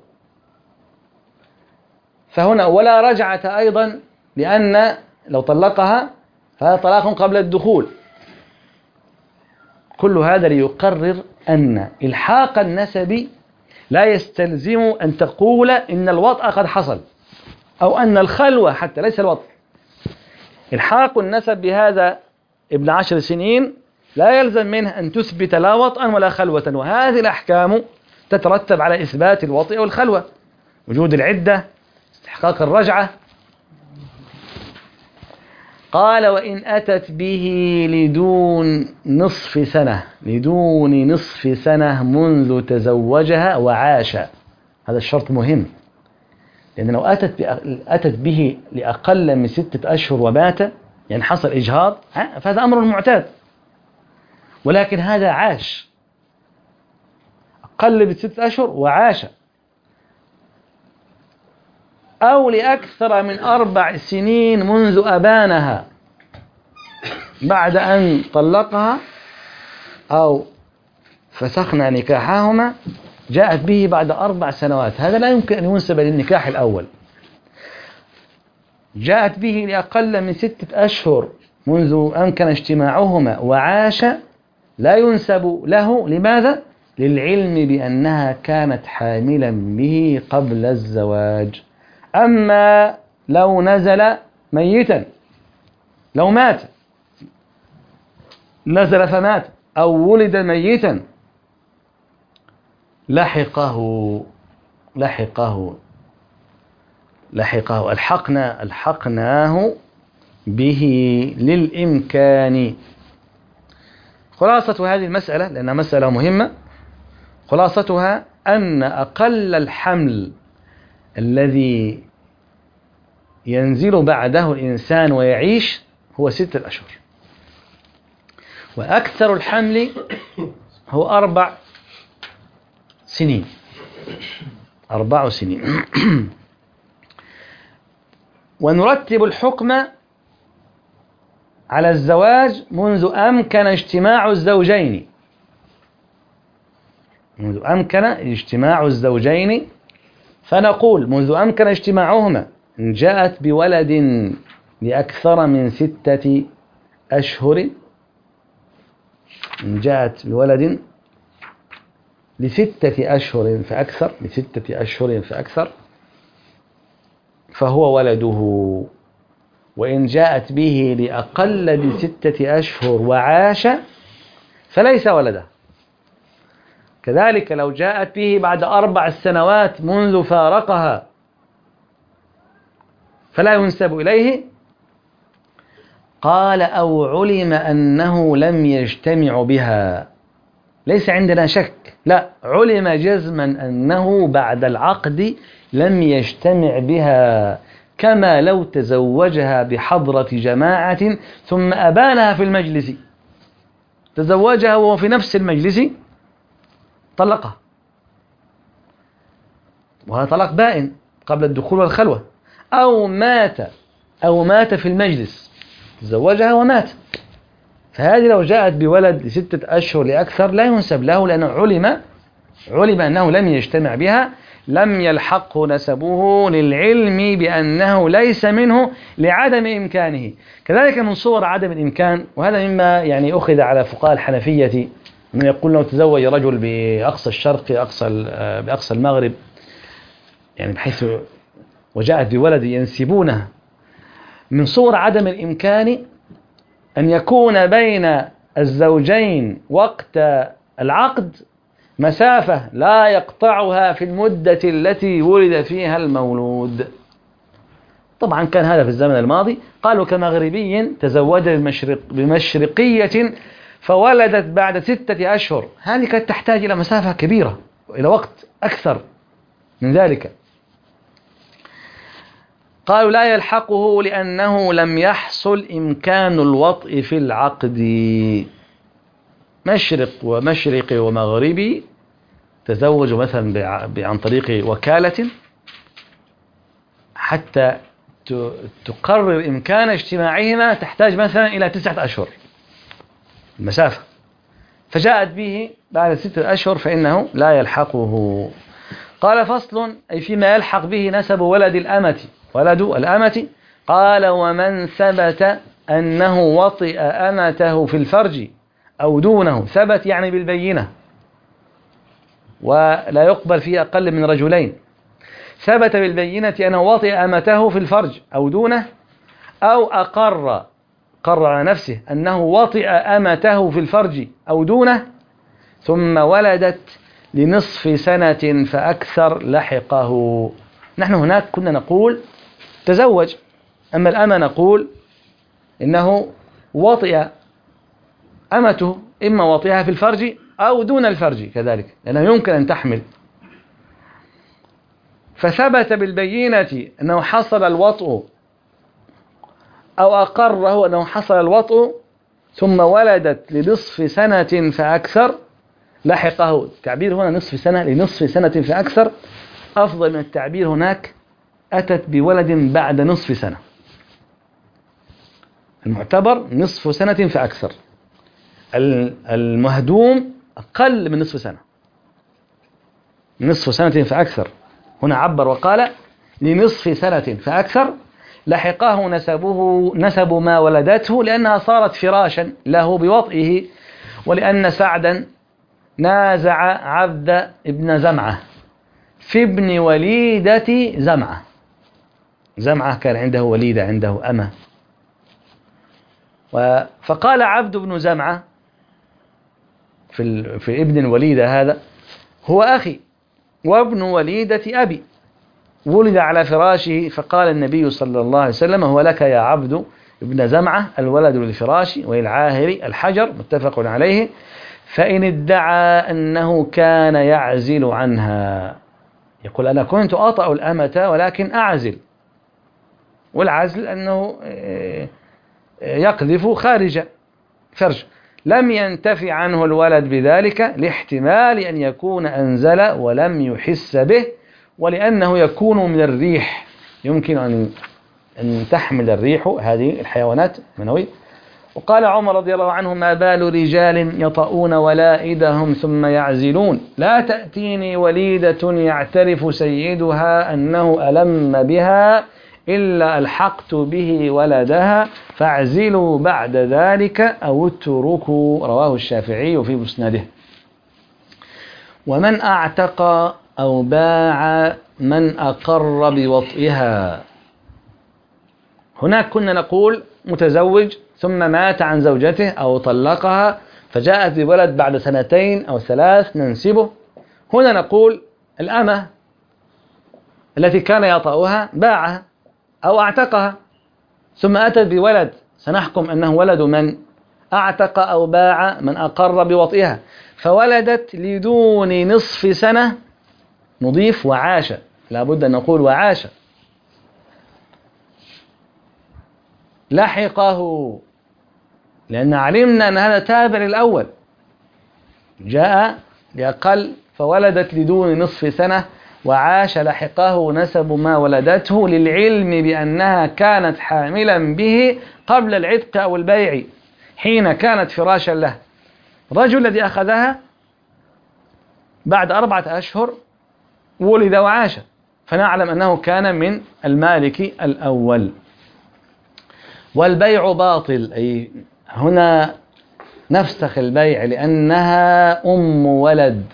فهنا ولا رجعة أيضا، لأن لو طلقها فهذا طلاق قبل الدخول. كل هذا ليقرر أن إلحاق النسب لا يستلزم أن تقول إن الوطء قد حصل، أو أن الخلوة حتى ليس الوطء. إلحاق النسب بهذا ابن عشر سنين لا يلزم منه أن تثبت لا وطئا ولا خلوة، وهذه الأحكام تترتب على إثبات الوطئ والخلوة: وجود العدة، استحقاق الرجعة. قال وإن أتت به لدون نصف سنة لدون نصف سنة منذ تزوجها وعاش. هذا الشرط مهم، لأن لو أتت, أتت به لأقل من ستة أشهر ومات، يعني حصل إجهاض، فهذا أمر معتاد. ولكن هذا عاش أقل من ستة أشهر وعاش، أو لأكثر من أربع سنين منذ أبانها بعد أن طلقها أو فسخنا نكاحهما، جاءت به بعد أربع سنوات. هذا لا يمكن أن ينسب للنكاح الأول. جاءت به لأقل من ستة أشهر منذ أمكن اجتماعهما وعاش، لا ينسب له. لماذا؟ للعلم بأنها كانت حاملا به قبل الزواج. أما لو نزل ميتا، لو مات نزل فمات أو ولد ميتا، لحقه لحقه لحقه الحقنا الحقناه به للإمكان. خلاصة هذه المسألة، لأنها مسألة مهمة، خلاصتها أن أقل الحمل الذي ينزل بعده الإنسان ويعيش هو ستة أشهر، وأكثر الحمل هو أربع سنين أربع سنين ونرتب الحكم على الزواج منذ أمكن اجتماع الزوجين منذ أمكن اجتماع الزوجين فنقول منذ أمكن اجتماعهما إن جاءت بولد لأكثر من ستة أشهر إن جاءت بولد لستة أشهر فأكثر لستة أشهر فأكثر فهو ولده. وإن جاءت به لأقل من ستة أشهر وعاش فليس ولده. كذلك لو جاءت به بعد أربع سنوات منذ فارقها فلا ينسب إليه. قال أو علم أنه لم يجتمع بها، ليس عندنا شك، لا، علم جزما أنه بعد العقد لم يجتمع بها، كما لو تزوجها بحضرة جماعة ثم أبانها في المجلس، تزوجها وهو في نفس المجلس طلقها، وهذا طلاق بائن قبل الدخول والخلوة. أو مات أو مات في المجلس، تزوجها ومات، فهذه لو جاءت بولد لستة أشهر لأكثر لا ينسب له، لأنه علم علم أنه لم يجتمع بها، لم يلحقه نسبه للعلم بأنه ليس منه لعدم إمكانه. كذلك من صور عدم الإمكان، وهذا مما يعني أخذ على فقهاء الحنفية، من يقول لو تزوج رجل بأقصى الشرق أقصى بأقصى المغرب، يعني بحيث وجاءت بولد ينسبونه، من صور عدم الإمكان أن يكون بين الزوجين وقت العقد مسافة لا يقطعها في المدة التي ولد فيها المولود. طبعا كان هذا في الزمن الماضي، قالوا كمغربي تزوج بمشرق بمشرقية فولدت بعد ستة أشهر، هذه كانت تحتاج إلى مسافة كبيرة وإلى وقت أكثر من ذلك. قالوا لا يلحقه لأنه لم يحصل إمكان الوطء في العقد. مشرق ومشرقي ومغربي تزوجوا مثلا عن طريق وكالة حتى تقرر إمكان اجتماعهما تحتاج مثلا إلى تسعة أشهر المسافة، فجاءت به بعد ستة أشهر فإنه لا يلحقه. قال فصل أي فيما يلحق به نسب ولد الأمة ولد الأمة. قال ومن ثبت أنه وطئ أمته في الفرج أو دونه، ثبت يعني بالبينة ولا يقبل فيه أقل من رجلين، ثبت بالبينة أنه وطئ أمته في الفرج أو دونه، أو أقر قرر على نفسه أنه وطئ أمته في الفرج أو دونه ثم ولدت لنصف سنة فأكثر لحقه. نحن هناك كنا نقول تزوج، أما الأمة نقول إنه وطئ أمته، إما وطئها في الفرج أو دون الفرج كذلك، لأنه يمكن أن تحمل. فثبت بالبينة أنه حصل الوطء أو أقره أنه حصل الوطء ثم ولدت لنصف سنة فأكثر لحقه. التعبير هنا نصف سنة لنصف سنة فأكثر أفضل من التعبير هناك أتت بولد بعد نصف سنة. المعتبر نصف سنة فأكثر، المهدوم أقل من نصف سنة، نصف سنة فأكثر. هنا عبر وقال لنصف سنة فأكثر لحقه نسبه نسب ما ولدته، لأنها صارت فراشا له بوطئه، ولأن سعدا نازع عبد ابن زمعة في ابن وليدة زمعة. زمعة كان عنده وليدة، عنده أمة، فقال عبد بن زمعة في, في ابن الوليدة هذا هو أخي وابن وليدة أبي، ولد على فراشه، فقال النبي صلى الله عليه وسلم هو لك يا عبد ابن زمعة، الولد للفراش وللعاهر الحجر، متفق عليه. فإن ادعى أنه كان يعزل عنها، يقول أنا كنت أطأ الأمة ولكن أعزل، والعزل أنه يقذف خارج فرج، لم ينتفع عنه الولد بذلك لاحتمال أن يكون أنزل ولم يحس به، ولأنه يكون من الريح، يمكن أن تحمل الريح هذه الحيوانات المنوية. وقال عمر رضي الله عنه ما بال رجال يطؤون ولائدهم ثم يعزلون، لا تأتيني وليدة يعترف سيدها أنه ألم بها إلا ألحقت به ولدها فاعزلوا بعد ذلك أو اتركوا. رواه الشافعي في مسنده. ومن أعتق أو باع من أقر بوطئها، هناك كنا نقول متزوج ثم مات عن زوجته أو طلقها فجاءت بولد بعد سنتين أو ثلاث ننسبه. هنا نقول الأمة التي كان يطأها باعها أو أعتقها ثم أتت بولد، سنحكم أنه ولد من أعتق أو باع من أقر بوطئها، فولدت لدون نصف سنة، نضيف وعاش، لابد أن نقول وعاش، لحقه، لأن علمنا أن هذا تابع للأول، جاء لأقل فولدت لدون نصف سنة وعاش لحقه نسب ما ولدته، للعلم بأنها كانت حاملا به قبل العتق أو البيع حين كانت فراشا له. الرجل الذي أخذها بعد أربعة أشهر ولد وعاش، فنعلم أنه كان من المالك الأول. والبيع باطل، أي هنا نفسخ البيع لأنها أم ولد،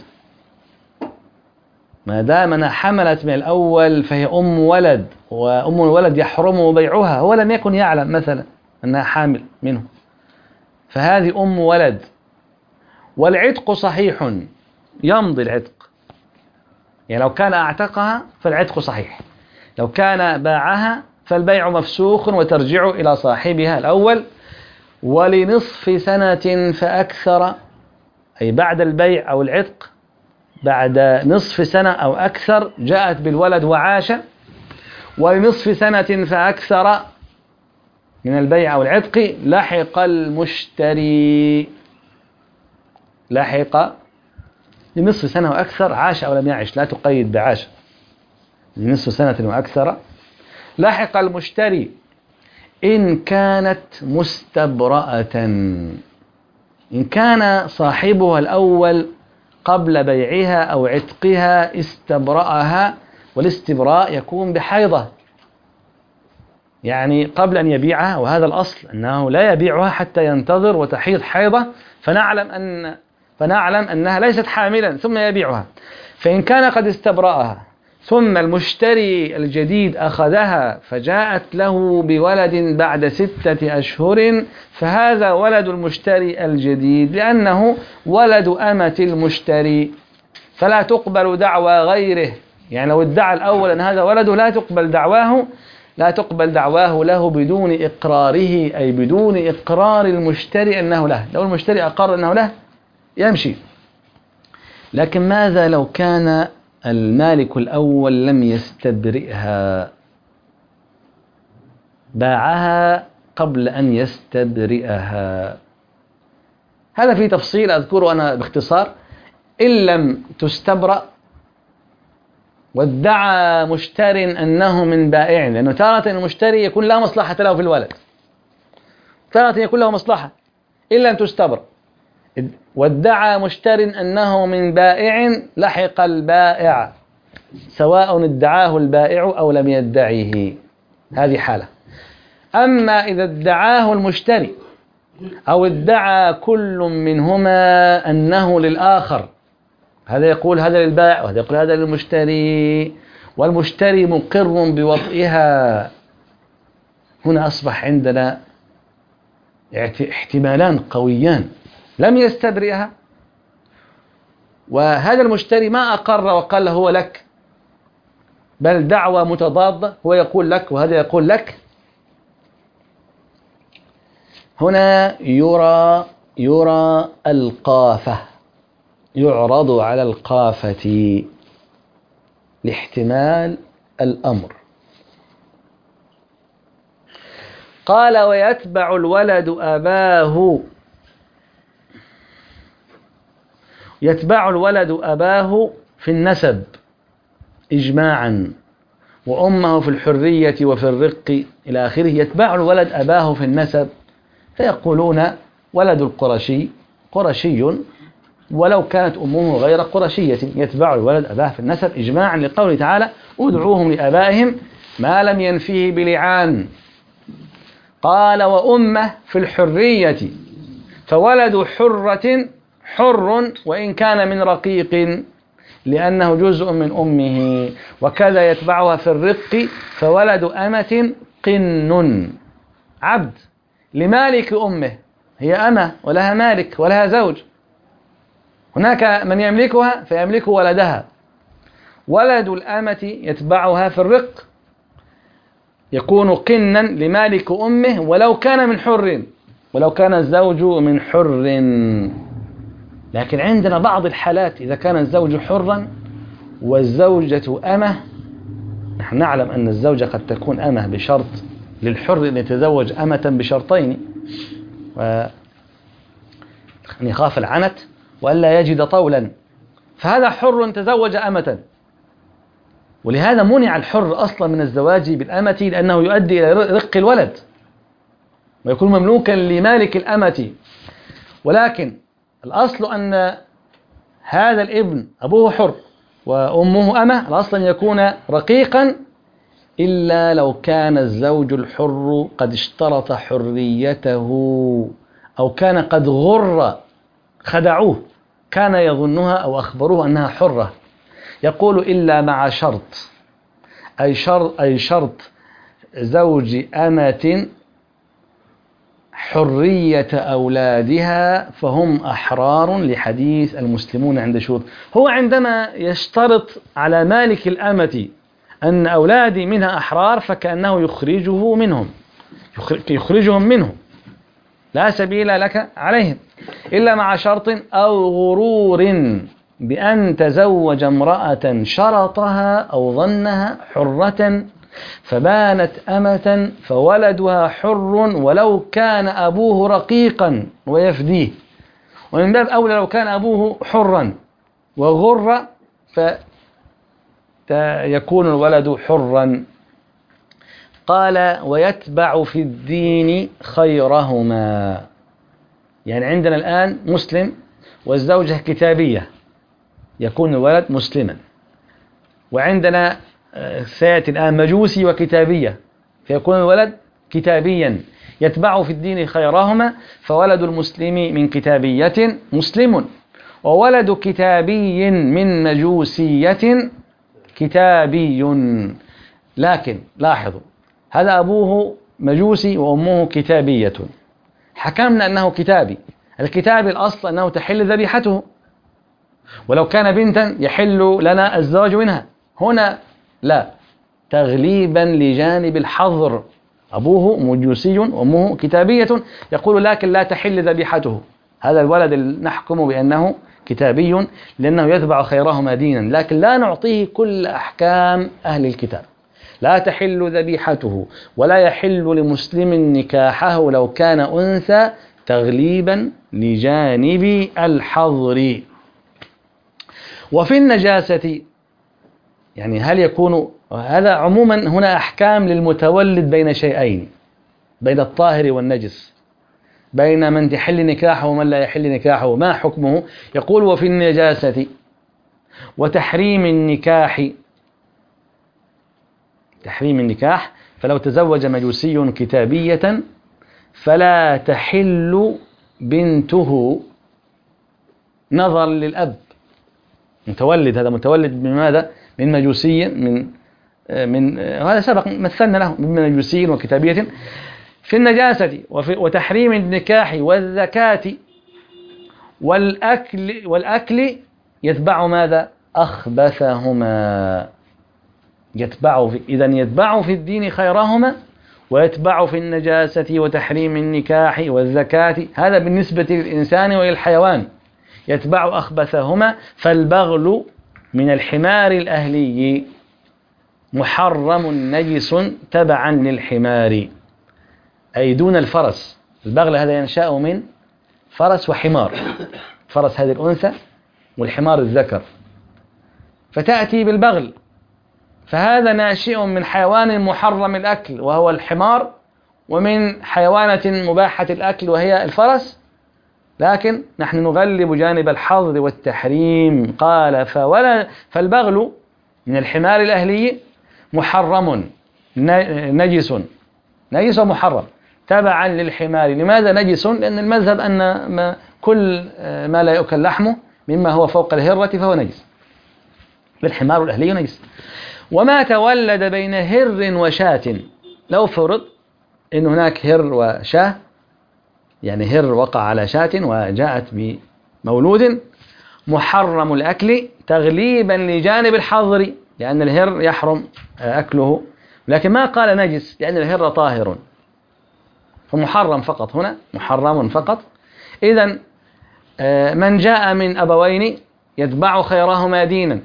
ما دام أنها حملت من الأول فهي أم ولد، وأم الولد يحرم بيعها، هو لم يكن يعلم مثلا أنها حامل منه، فهذه أم ولد. والعتق صحيح، يمضي العتق، يعني لو كان أعتقها فالعتق صحيح، لو كان باعها فالبيع مفسوخ وترجع إلى صاحبها الأول. ولنصف سنة فأكثر، أي بعد البيع أو العتق بعد نصف سنة أو أكثر جاءت بالولد وعاش. ولنصف سنة فأكثر من البيع أو العتق لحق المشتري، لحق لنصف سنة وأكثر، عاش أو لم يعش، لا تقيد بعاش، لنصف سنة وأكثر لحق المشتري إن كانت مستبرأة، إن كان صاحبها الأول قبل بيعها أو عتقها استبرأها، والاستبراء يكون بحيضة، يعني قبل أن يبيعها، وهذا الأصل أنه لا يبيعها حتى ينتظر وتحيض حيضة، فنعلم أن فنعلم أنها ليست حاملا ثم يبيعها. فإن كان قد استبرأها ثم المشتري الجديد أخذها فجاءت له بولد بعد ستة أشهر، فهذا ولد المشتري الجديد لأنه ولد أمة المشتري، فلا تقبل دعوى غيره، يعني لو ادعى الأول أن هذا ولده لا تقبل دعواه، لا تقبل دعواه له بدون إقراره، أي بدون إقرار المشتري أنه له، لو المشتري أقر أنه له يمشي. لكن ماذا لو كان المالك الأول لم يستبرئها، باعها قبل أن يستبرئها؟ هذا في تفصيل أذكره أنا باختصار. إن لم تستبرأ وادعى مشتر أنه من بائع، لأنه تارة المشتري يكون لا مصلحة له في الولد، تارة يكون له مصلحة، إن لم تستبرأ وادعى مشتر أنه من بائع لحق البائع سواء ادعاه البائع أو لم يدعيه، هذه حالة. أما إذا ادعاه المشتري أو ادعى كل منهما أنه للآخر، هذا يقول هذا للبائع وهذا يقول هذا للمشتري، والمشتري مقر بوطئها، هنا أصبح عندنا احتمالان قويان، لم يستبرئها وهذا المشتري ما أقر وقال هو لك، بل دعوة متضادة، هو يقول لك وهذا يقول لك. هنا يرى يرى القافة، يعرض على القافة لاحتمال الأمر. قال ويتبع الولد أباه، يتبع الولد أباه في النسب إجماعا، وأمه في الحرية وفي الرق إلى آخره. يتبع الولد أباه في النسب، فيقولون ولد القرشي قرشي ولو كانت أمه غير قرشية، يتبع الولد أباه في النسب إجماعا لقوله تعالى ادعوهم لآبائهم ما لم ينفيه بلعان. قال وأمه في الحرية، فولد حرة حر وإن كان من رقيق لأنه جزء من أمه، وكذا يتبعها في الرق، فولد أمة قن عبد لمالك أمه، هي أمة ولها مالك ولها زوج، هناك من يملكها فيملك ولدها، ولد الأمة يتبعها في الرق، يكون قنا لمالك أمه ولو كان من حر، ولو كان الزوج من حر. لكن عندنا بعض الحالات إذا كان الزوج حرا والزوجة أمة، نحن نعلم أن الزوجة قد تكون أمة بشرط للحر أن يتزوج أمة بشرطين، وأن يخاف العنت وألا يجد طولا، فهذا حر تزوج أمة، ولهذا منع الحر أصلا من الزواج بالأمة لأنه يؤدي إلى رق الولد ويكون مملوكا لمالك الأمة. ولكن الأصل أن هذا الابن أبوه حر وأمه أمة، الأصل أن يكون رقيقا إلا لو كان الزوج الحر قد اشترط حريته أو كان قد غر، خدعوه، كان يظنها أو أخبروه أنها حرة. يقول إلا مع شرط، أي شرط, أي شرط زوج أمة حرية أولادها فهم أحرار لحديث المسلمون عند شروط. هو عندما يشترط على مالك الأمة أن أولادي منها أحرار فكأنه يخرجه منهم، يخرجهم منهم، لا سبيل لك عليهم، إلا مع شرط أو غرور بأن تزوج امرأة شرطها أو ظنها حرة فبانت أمة فولدها حر ولو كان أبوه رقيقا ويفديه، ومن باب أولى لو كان أبوه حرا وغر فيكون الولد حرا. قال ويتبع في الدين خيرهما، يعني عندنا الآن مسلم والزوجة كتابية يكون الولد مسلما، وعندنا سيأتي الآن مجوسي وكتابية فيكون الولد كتابيا، يتبع في الدين خيرهما، فولد المسلم من كتابية مسلم وولد كتابي من مجوسية كتابي. لكن لاحظوا هذا أبوه مجوسي وأمه كتابية، حكمنا أنه كتابي، الكتابي الأصل أنه تحل ذبيحته، ولو كان بنتا يحل لنا الزواج منها، هنا لا، تغليبا لجانب الحظر، أبوه مجوسي وأمه كتابية، يقول لكن لا تحل ذبيحته، هذا الولد نحكم بأنه كتابي لأنه يتبع خيرهما دينا، لكن لا نعطيه كل أحكام أهل الكتاب، لا تحل ذبيحته ولا يحل لمسلم نكاحه لو كان أنثى، تغليبا لجانب الحظر. وفي النجاسة، يعني هل يكون هذا عموما هنا أحكام للمتولد بين شيئين، بين الطاهر والنجس، بين من يحل نكاحه ومن لا يحل نكاحه، ما حكمه؟ يقول وفي النجاسة وتحريم النكاح، تحريم النكاح، فلو تزوج مجوسي كتابية فلا تحل بنته نظرا للأب، متولد، هذا متولد من ماذا؟ من مجوسي، من من هذا سبق مثلنا له، من مجوسي وكتابية. في النجاسة وتحريم النكاح والزكاة والأكل والأكل يتبع ماذا؟ أخبثهما، يتبع في إذن يتبع في الدين خيرهما ويتبع في النجاسة وتحريم النكاح والزكاة، هذا بالنسبة للإنسان وللحيوان، يتبع أخبثهما. فالبغل من الحمار الأهلي محرم نجس تبعا للحمار، أي دون الفرس، البغل هذا ينشأ من فرس وحمار، فرس هذه الأنثى والحمار الذكر، فتأتي بالبغل، فهذا ناشئ من حيوان محرم الأكل وهو الحمار، ومن حيوانة مباحة الأكل وهي الفرس، لكن نحن نغلب جانب الحظر والتحريم. قال فولا فالبغل من الحمار الأهلي محرم نجس، نجس ومحرم تبعا للحمار. لماذا نجس؟ لأن المذهب أن ما كل ما لا يؤكل لحمه مما هو فوق الهرة فهو نجس، الحمار الأهلي نجس. وما تولد بين هر وشاة، لو فرض إن هناك هر وشاه، يعني هر وقع على شاة وجاءت بمولود محرم الأكل تغليبا لجانب الحظر، لأن الهر يحرم أكله، لكن ما قال نجس لأن الهر طاهر، فمحرم فقط هنا، محرم فقط. إذن من جاء من أبوين يتبع خيرهما دينا،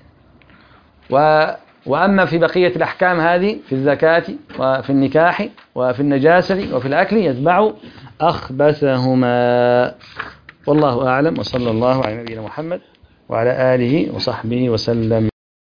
و وأما في بقية الأحكام هذه في الزكاة وفي النكاح وفي النجاسة وفي الأكل يتبع أخبثهما. والله أعلم، وصلى الله على نبينا محمد وعلى آله وصحبه وسلم.